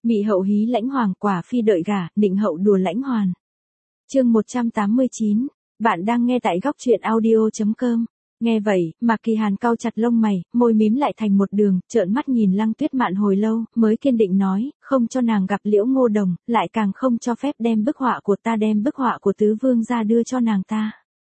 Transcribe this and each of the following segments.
Mị hậu hí lãnh hoàng, quả phi đợi gả, nịnh hậu đùa lãnh hoàn. Chương 189, bạn đang nghe tại góc truyện audio.com. Nghe vậy, Mạc Kỳ Hàn cau chặt lông mày, môi mím lại thành một đường, trợn mắt nhìn Lăng Tuyết Mạn hồi lâu, mới kiên định nói, không cho nàng gặp Liễu Ngô Đồng, lại càng không cho phép đem bức họa của tứ vương ra đưa cho nàng ta.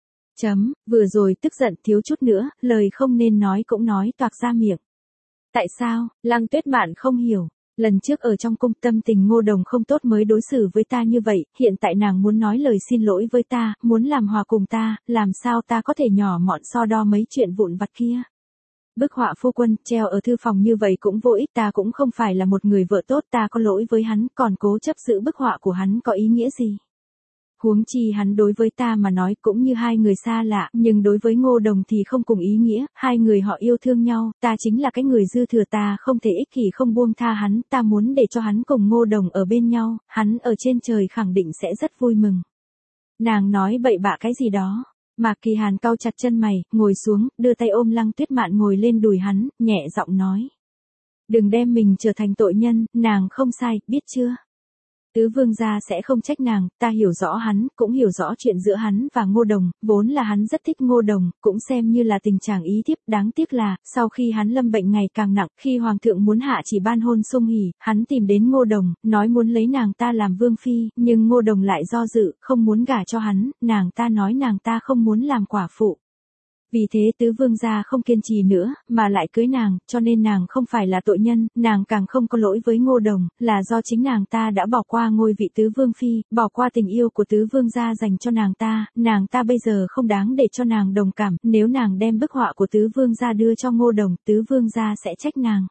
Vừa rồi tức giận thiếu chút nữa, lời không nên nói cũng nói toạc ra miệng. Tại sao? Lăng Tuyết Mạn không hiểu. Lần trước ở trong cung tâm tình Ngô Đồng không tốt mới đối xử với ta như vậy, hiện tại nàng muốn nói lời xin lỗi với ta, muốn làm hòa cùng ta, làm sao ta có thể nhỏ mọn so đo mấy chuyện vụn vặt kia. Bức họa phu quân treo ở thư phòng như vậy cũng vô ích, ta cũng không phải là một người vợ tốt, ta có lỗi với hắn, còn cố chấp giữ bức họa của hắn có ý nghĩa gì. Huống chi hắn đối với ta mà nói cũng như hai người xa lạ, nhưng đối với Ngô Đồng thì không cùng ý nghĩa, hai người họ yêu thương nhau, ta chính là cái người dư thừa, ta không thể ích kỷ không buông tha hắn, ta muốn để cho hắn cùng Ngô Đồng ở bên nhau, hắn ở trên trời khẳng định sẽ rất vui mừng. Nàng nói bậy bạ cái gì đó. Mạc Kỳ Hàn cau chặt chân mày, ngồi xuống, đưa tay ôm Lăng Tuyết Mạn ngồi lên đùi hắn, nhẹ giọng nói. Đừng đem mình trở thành tội nhân, nàng không sai, biết chưa? Tứ vương gia sẽ không trách nàng, ta hiểu rõ hắn, cũng hiểu rõ chuyện giữa hắn và Ngô Đồng, vốn là hắn rất thích Ngô Đồng, cũng xem như là tình trạng ý thiếp, đáng tiếc là, sau khi hắn lâm bệnh ngày càng nặng, khi hoàng thượng muốn hạ chỉ ban hôn sung hỉ, hắn tìm đến Ngô Đồng, nói muốn lấy nàng ta làm vương phi, nhưng Ngô Đồng lại do dự, không muốn gả cho hắn, nàng ta nói nàng ta không muốn làm quả phụ. Vì thế tứ vương gia không kiên trì nữa, mà lại cưới nàng, cho nên nàng không phải là tội nhân, nàng càng không có lỗi với Ngô Đồng, là do chính nàng ta đã bỏ qua ngôi vị tứ vương phi, bỏ qua tình yêu của tứ vương gia dành cho nàng ta bây giờ không đáng để cho nàng đồng cảm, nếu nàng đem bức họa của tứ vương gia đưa cho Ngô Đồng, tứ vương gia sẽ trách nàng.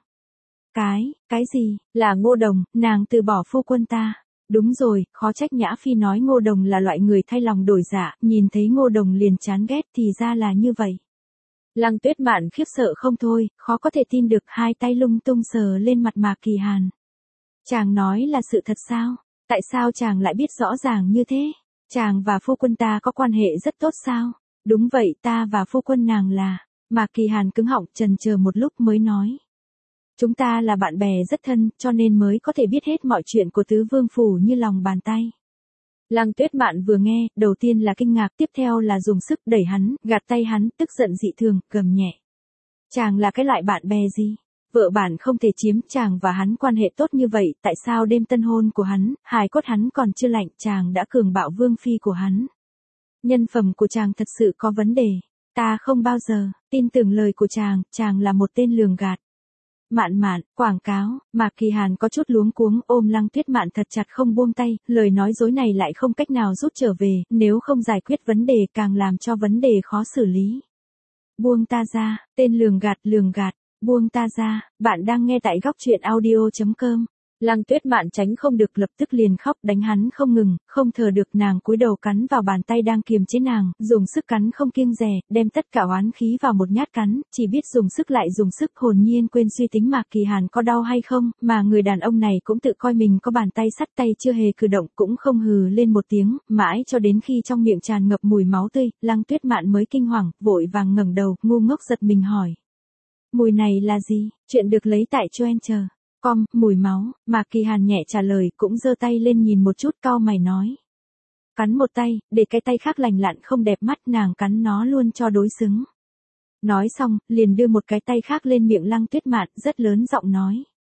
Cái gì, là Ngô Đồng, nàng từ bỏ phu quân ta. Đúng rồi, khó trách Nhã Phi nói Ngô Đồng là loại người thay lòng đổi dạ, nhìn thấy Ngô Đồng liền chán ghét, thì ra là như vậy. Lăng Tuyết Mạn khiếp sợ không thôi, khó có thể tin được, hai tay lung tung sờ lên mặt Mạc Kỳ Hàn. Chàng nói là sự thật sao? Tại sao chàng lại biết rõ ràng như thế? Chàng và phu quân ta có quan hệ rất tốt sao? Đúng vậy, ta và phu quân nàng là. Mạc Kỳ Hàn cứng họng chần chờ một lúc mới nói. Chúng ta là bạn bè rất thân, cho nên mới có thể biết hết mọi chuyện của tứ vương phủ như lòng bàn tay. Lăng Tuyết Mạn vừa nghe, đầu tiên là kinh ngạc, tiếp theo là dùng sức đẩy hắn, gạt tay hắn, tức giận dị thường, gầm nhẹ. Chàng là cái loại bạn bè gì? Vợ bản không thể chiếm, chàng và hắn quan hệ tốt như vậy, tại sao đêm tân hôn của hắn, hài cốt hắn còn chưa lạnh, chàng đã cường bạo vương phi của hắn? Nhân phẩm của chàng thật sự có vấn đề. Ta không bao giờ tin tưởng lời của chàng là một tên lường gạt. Mạn, quảng cáo. Mạc Kỳ Hàn có chút luống cuống, ôm Lăng Tuyết Mạn thật chặt không buông tay, lời nói dối này lại không cách nào rút trở về, nếu không giải quyết vấn đề càng làm cho vấn đề khó xử lý. Buông ta ra, tên lường gạt, buông ta ra, bạn đang nghe tại góc truyện audio.com. Lăng Tuyết Mạn tránh không được, lập tức liền khóc, đánh hắn không ngừng, không thở được, nàng cúi đầu cắn vào bàn tay đang kiềm chế nàng, dùng sức cắn không kiêng dè, đem tất cả oán khí vào một nhát cắn, chỉ biết dùng sức lại dùng sức, hồn nhiên quên suy tính Mạc Kỳ Hàn có đau hay không, mà người đàn ông này cũng tự coi mình có bàn tay sắt, tay chưa hề cử động, cũng không hừ lên một tiếng, mãi cho đến khi trong miệng tràn ngập mùi máu tươi, Lăng Tuyết Mạn mới kinh hoàng, vội vàng ngẩng đầu, ngu ngốc giật mình hỏi. Mùi này là gì? Chuyện được lấy tại Twitter. Mùi máu, Mạc Kỳ Hàn nhẹ trả lời, cũng giơ tay lên nhìn một chút, cau mày nói. Cắn một tay, để cái tay khác lành lặn không đẹp mắt, nàng cắn nó luôn cho đối xứng. Nói xong, liền đưa một cái tay khác lên miệng Lăng Tuyết Mạn, rất lớn giọng nói.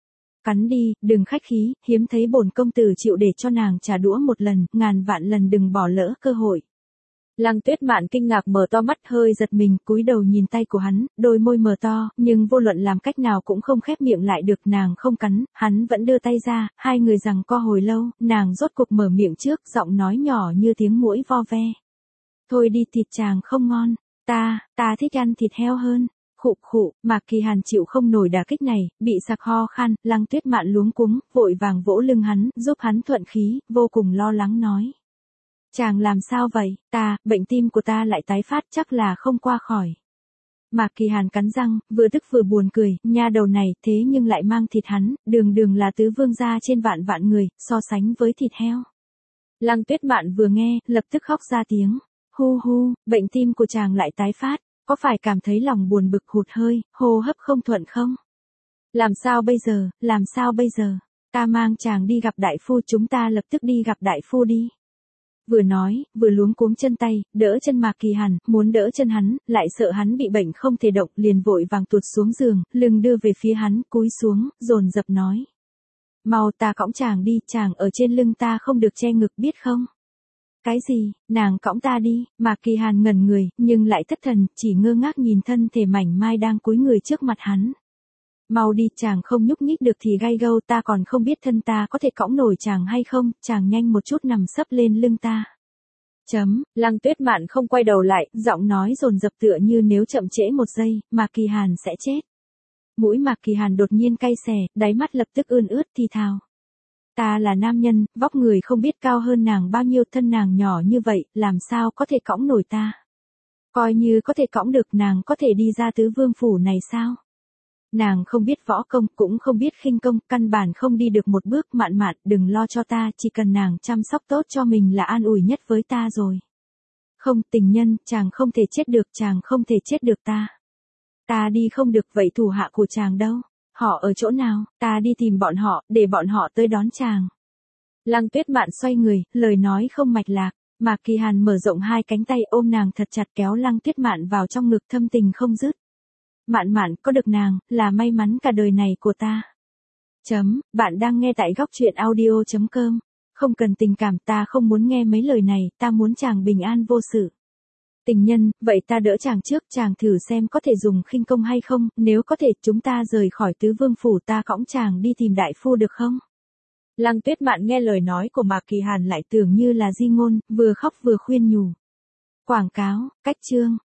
Cắn đi, đừng khách khí, hiếm thấy bổn công tử chịu để cho nàng trả đũa một lần, ngàn vạn lần đừng bỏ lỡ cơ hội. Lăng Tuyết Mạn kinh ngạc mở to mắt, hơi giật mình, cúi đầu nhìn tay của hắn, đôi môi mở to, nhưng vô luận làm cách nào cũng không khép miệng lại được, nàng không cắn, hắn vẫn đưa tay ra, hai người giằng co hồi lâu, nàng rốt cục mở miệng trước, giọng nói nhỏ như tiếng muỗi vo ve. Thôi đi, thịt chàng không ngon, ta thích ăn thịt heo hơn. Khụ, Mạc Kỳ Hàn chịu không nổi đả kích này, bị sặc ho khan, Lăng Tuyết Mạn luống cuống, vội vàng vỗ lưng hắn, giúp hắn thuận khí, vô cùng lo lắng nói. Chàng làm sao vậy? Bệnh tim của ta lại tái phát, chắc là không qua khỏi. Mạc Kỳ Hàn cắn răng, vừa tức vừa buồn cười, nha đầu này, thế nhưng lại mang thịt hắn, đường là tứ vương gia trên vạn vạn người, so sánh với thịt heo. Lăng Tuyết Mạn vừa nghe, lập tức khóc ra tiếng. Hu, bệnh tim của chàng lại tái phát, có phải cảm thấy lòng buồn bực hụt hơi, hô hấp không thuận không? Làm sao bây giờ? Ta mang chàng đi gặp đại phu, chúng ta lập tức đi gặp đại phu đi. Vừa nói, vừa luống cuống chân tay, đỡ chân Mạc Kỳ Hàn, muốn đỡ chân hắn, lại sợ hắn bị bệnh không thể động, liền vội vàng tuột xuống giường, lưng đưa về phía hắn, cúi xuống, dồn dập nói. Mau ta cõng chàng đi, chàng ở trên lưng ta không được che ngực biết không? Cái gì, nàng cõng ta đi, Mạc Kỳ Hàn ngẩn người, nhưng lại thất thần, chỉ ngơ ngác nhìn thân thể mảnh mai đang cúi người trước mặt hắn. Mau đi, chàng không nhúc nhích được thì gay gâu, ta còn không biết thân ta có thể cõng nổi chàng hay không, chàng nhanh một chút nằm sấp lên lưng ta. Lăng Tuyết Mạn không quay đầu lại, giọng nói dồn dập tựa như nếu chậm trễ một giây, Mạc Kỳ Hàn sẽ chết. Mũi Mạc Kỳ Hàn đột nhiên cay xè, đáy mắt lập tức ươn ướt thì thào. Ta là nam nhân, vóc người không biết cao hơn nàng bao nhiêu, thân nàng nhỏ như vậy, làm sao có thể cõng nổi ta. Coi như có thể cõng được, nàng có thể đi ra tứ vương phủ này sao? Nàng không biết võ công, cũng không biết khinh công, căn bản không đi được một bước. Mạn Mạn, đừng lo cho ta, chỉ cần nàng chăm sóc tốt cho mình là an ủi nhất với ta rồi. Không, tình nhân, chàng không thể chết được, chàng không thể chết được ta. Ta đi không được, vậy thủ hạ của chàng đâu? Họ ở chỗ nào? Ta đi tìm bọn họ, để bọn họ tới đón chàng. Lăng Tuyết Mạn xoay người, lời nói không mạch lạc. Mạc Kỳ Hàn mở rộng hai cánh tay ôm nàng thật chặt, kéo Lăng Tuyết Mạn vào trong ngực, thâm tình không dứt. Mạn Mạn, có được nàng, là may mắn cả đời này của ta. Bạn đang nghe tại góc truyện audio.com. Không cần tình cảm, ta không muốn nghe mấy lời này, ta muốn chàng bình an vô sự. Tình nhân, vậy ta đỡ chàng trước, chàng thử xem có thể dùng khinh công hay không, nếu có thể chúng ta rời khỏi tứ vương phủ, ta cõng chàng đi tìm đại phu được không? Lăng Tuyết Mạn nghe lời nói của Mạc Kỳ Hàn lại tưởng như là di ngôn, vừa khóc vừa khuyên nhủ. Quảng cáo, cách chương.